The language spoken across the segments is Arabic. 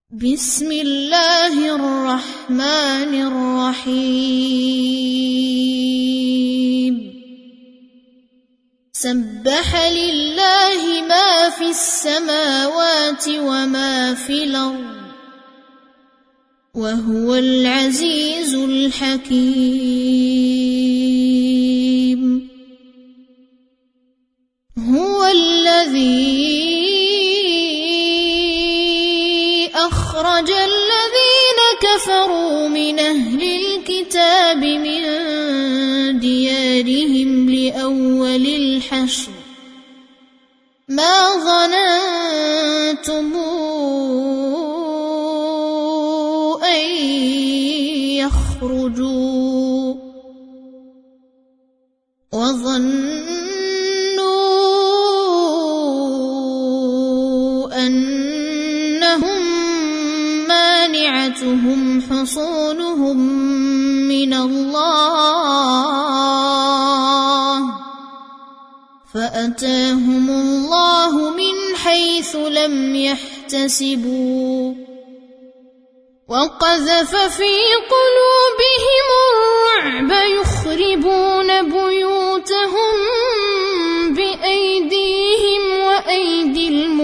بسم الله الرحمن الرحيم سبح لله ما في السماوات وما في الأرض وهو العزيز الحكيم هو الذي أخرج الذين كفروا من أهل الكتاب من ديارهم لأول الحشر ما ظننتم أن يخرجوا وظنوا أنهم مانعتهم حصونهم من الله فأتاهم الله من حيث لم يحتسبوا وقذف في قلوبهم الرعب يخربون بيوتهم بأيديهم وأيدي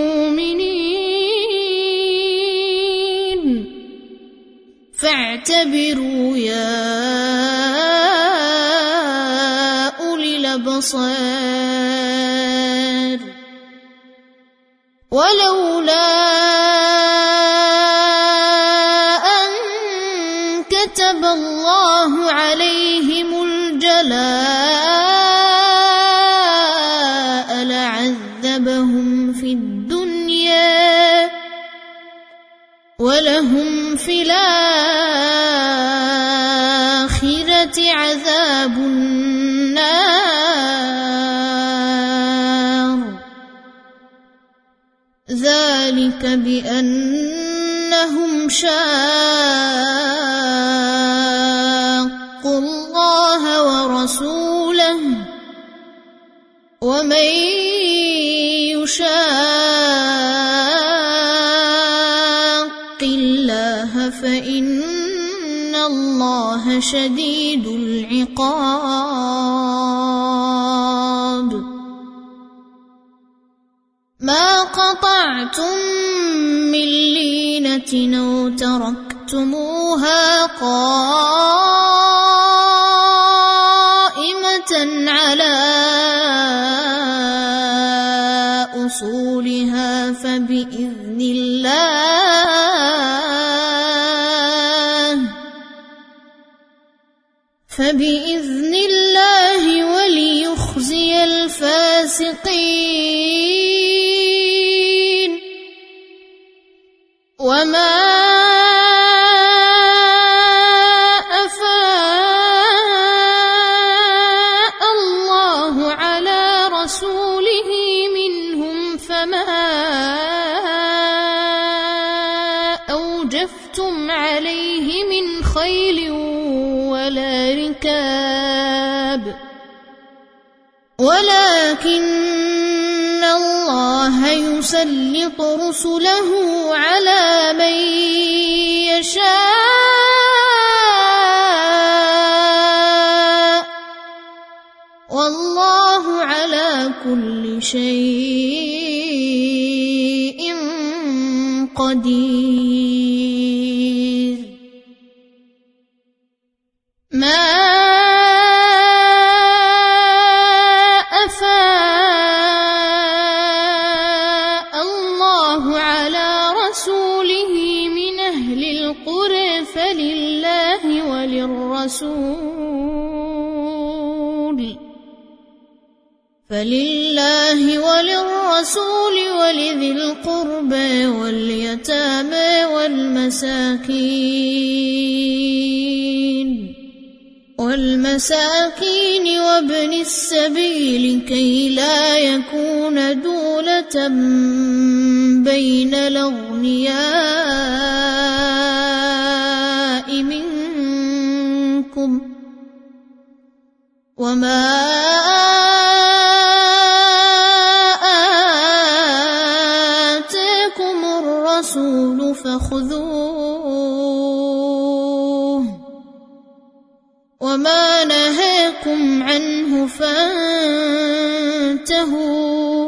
المؤمنين فاعتبروا يا أولي الأبصار ولولا أن كتب الله عليهم الجلاء لعذبهم في الدنيا ولهم في الآخرة عذاب النار ذلك بأنهم شاقوا الله ورسوله ومن يشاق الله فإن الله شديد العقاب ما قطعتم من لينة أو تركتموها قائمة على أصولها فبإذن الله وليخزي الفاسقين وما أفاء الله على رسوله منهم فما أوجفتم عليه من خيل ولا ركاب ولكن الله يسلط رسله على من يشاء والله على كل شيء قدير ما أفاء الله على رسوله من أهل القرى فلله وللرسول ولذي القربى واليتامى والمساكين وابن السبيل كي لا يكون دولة بين الأغنياء منكم وما آتاكم الرسول والرسول فخذوه وما نهاكم عنه فانتهوا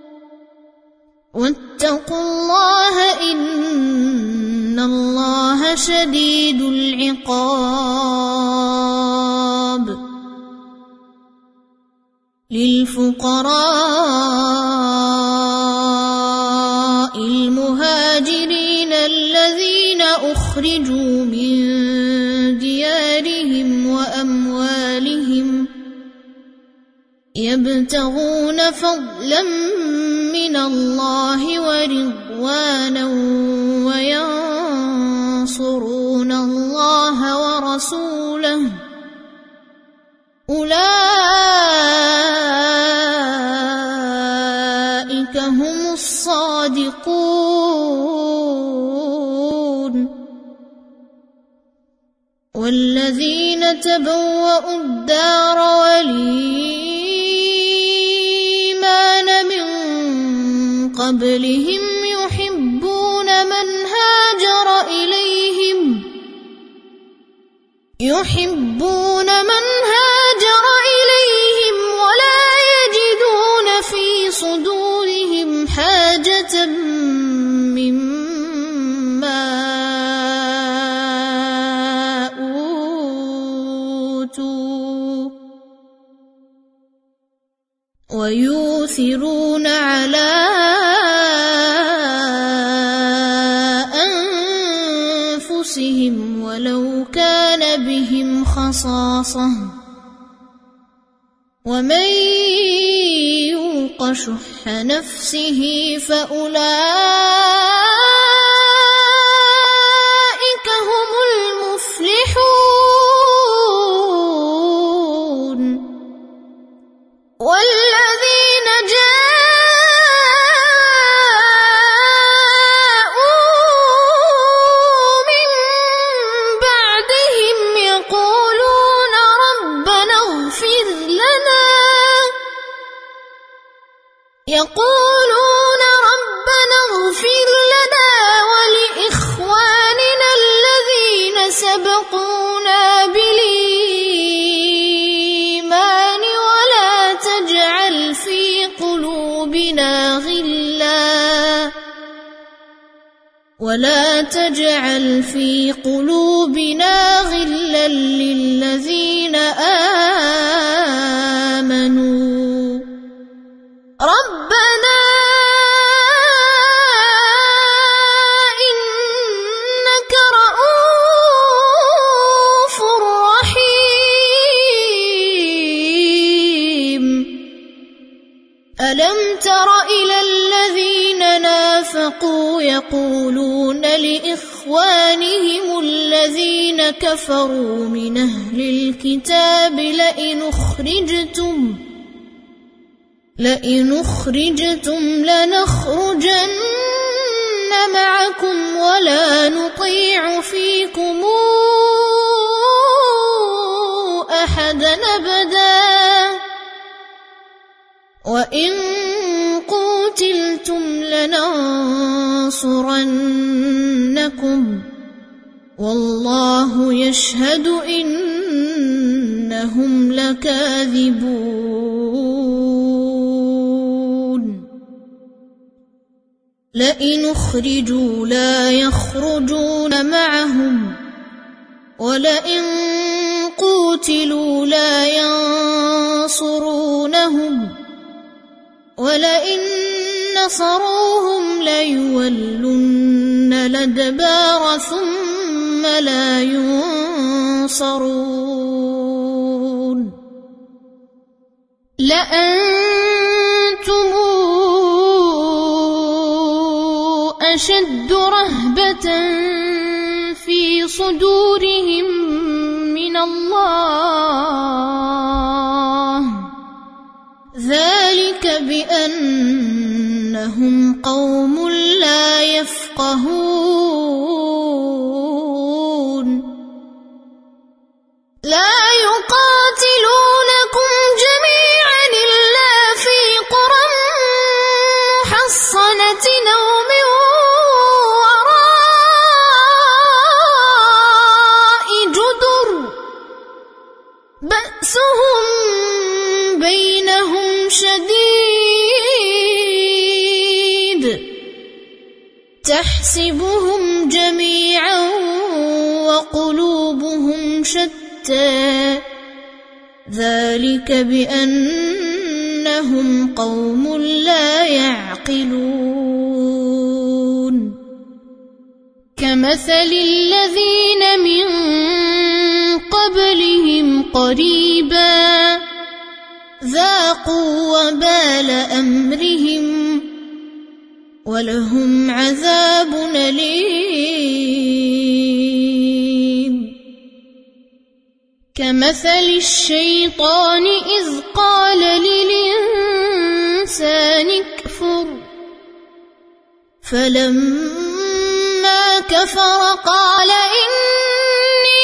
واتقوا الله إن الله شديد العقاب. للفقراء المهاجرين الذين أخرجوا من ديارهم وأموالهم يبتغون فضلا من الله ورضوانا وينصرون الله ورسوله أولئك هم الصادقون. والذين تبوأوا الدار والإيمان من قبلهم يحبون من هاجر إليهم ولا يجدون في صدورهم حاجة مما أوتوا ويؤثرون على أنفسهم ولو كان بهم خصاصة ومن يوق شح نفسه فأولئك هم المفلحون. والذين جاءوا من بعدهم يقولون ربنا اغفر لنا ولإخواننا الذين سبقونا بالإيمان ولا تجعل في قلوبنا غلا للذين آمنوا ربنا إنك رؤوف رحيم. ألم تر إلى الذين نافقوا يقولون لإخوانهم الذين كفروا من أهل الكتاب لئن أخرجتم لنخرجن معكم ولا نطيع فيكم أحدا أبدا وإن قوتلتم لننصرنكم والله يشهد إنهم لكاذبون. لئن أخرجوا لا يخرجون معهم ولئن قوتلوا لا ينصرونهم ولئن نصروهم ليولن الأدبار ثم لا ينصرون. لأنتم أشد رهبة في صدورهم من الله ذلك بأنهم قوم لا يفقهون. لا يقاتلونكم جميعا إلا في قرى محصنة أو من وراء تحسبهم جميعا وقلوبهم شتى ذلك بأنهم قوم لا يعقلون كمثل الذين من قبلهم قريبا ذاقوا وبال أمرهم ولهم عذاب أليم كمثل الشيطان إذ قال للإنسان اكفر فلما كفر قال إني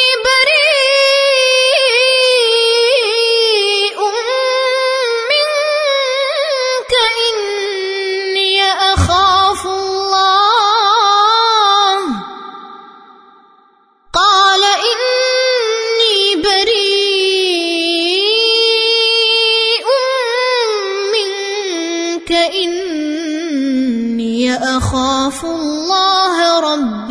بريء منك إني أخاف الله قال إني بريء منك إني أخاف الله رب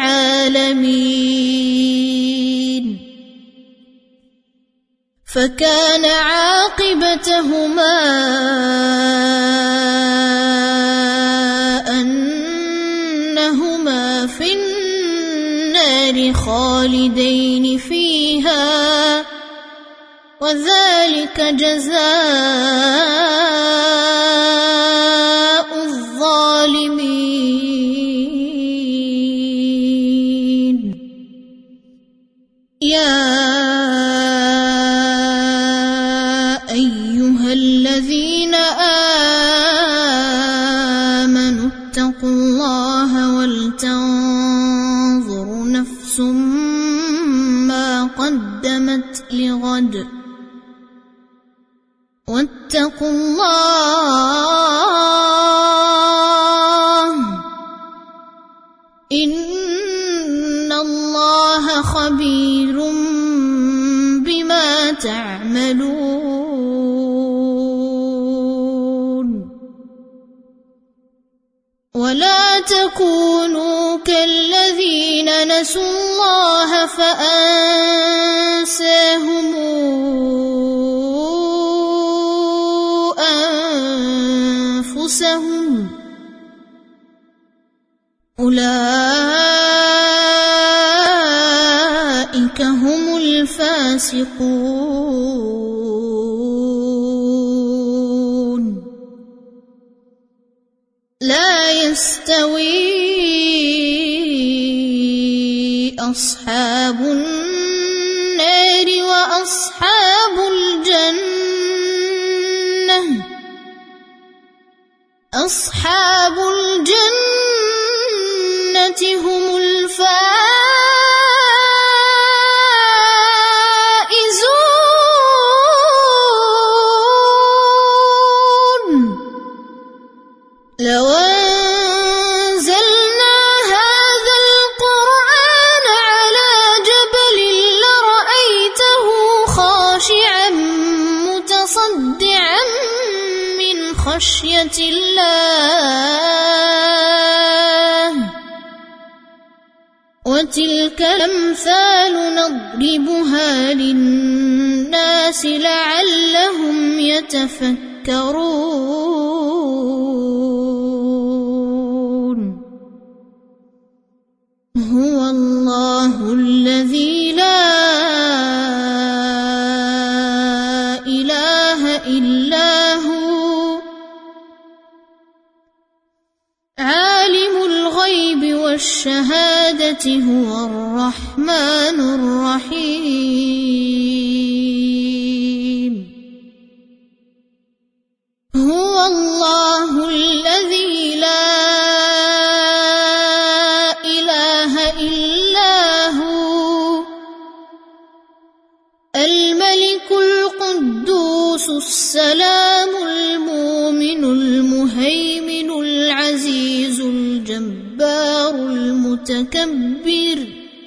العالمين فكان عاقبتهما أنهما في النار خالدين فيها وذلك جزاء الظالمين يا أيها الذين آمنوا اتقوا الله ولتنظر نفس ما قدمت لغد واتقوا الله إن الله خبير بما تعملون ولا تكونوا كالذين نسوا الله فأنساهم أنفسهم أولئك هم الفاسقون لا يستوي أصحاب النار وأصحاب الجنة أصحاب الجنة هم الفائزون لو أنزلنا هذا القرآن على جبل لرأيته خاشعا متصدعا من خشية الله وتلك الأمثال نضربها للناس لعلهم يتفكرون هو الله الذي لا إله إلا هو عالم الغيب والشهادة هو الرحمن الرحيم هو الله الذي لا إله إلا هو الملك القدوس السلام المؤمن المهيمن العزيز الجبار المتكبر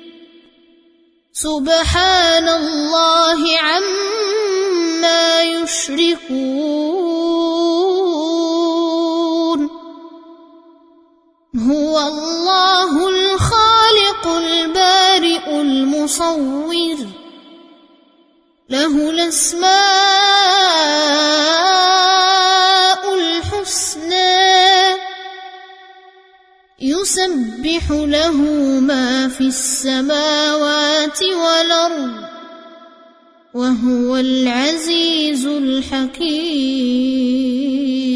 سبحان الله عما يشركون هو الله الخالق البارئ المصور له الأسماء الحسنى يسبح له ما في السماوات والأرض وهو العزيز الحكيم.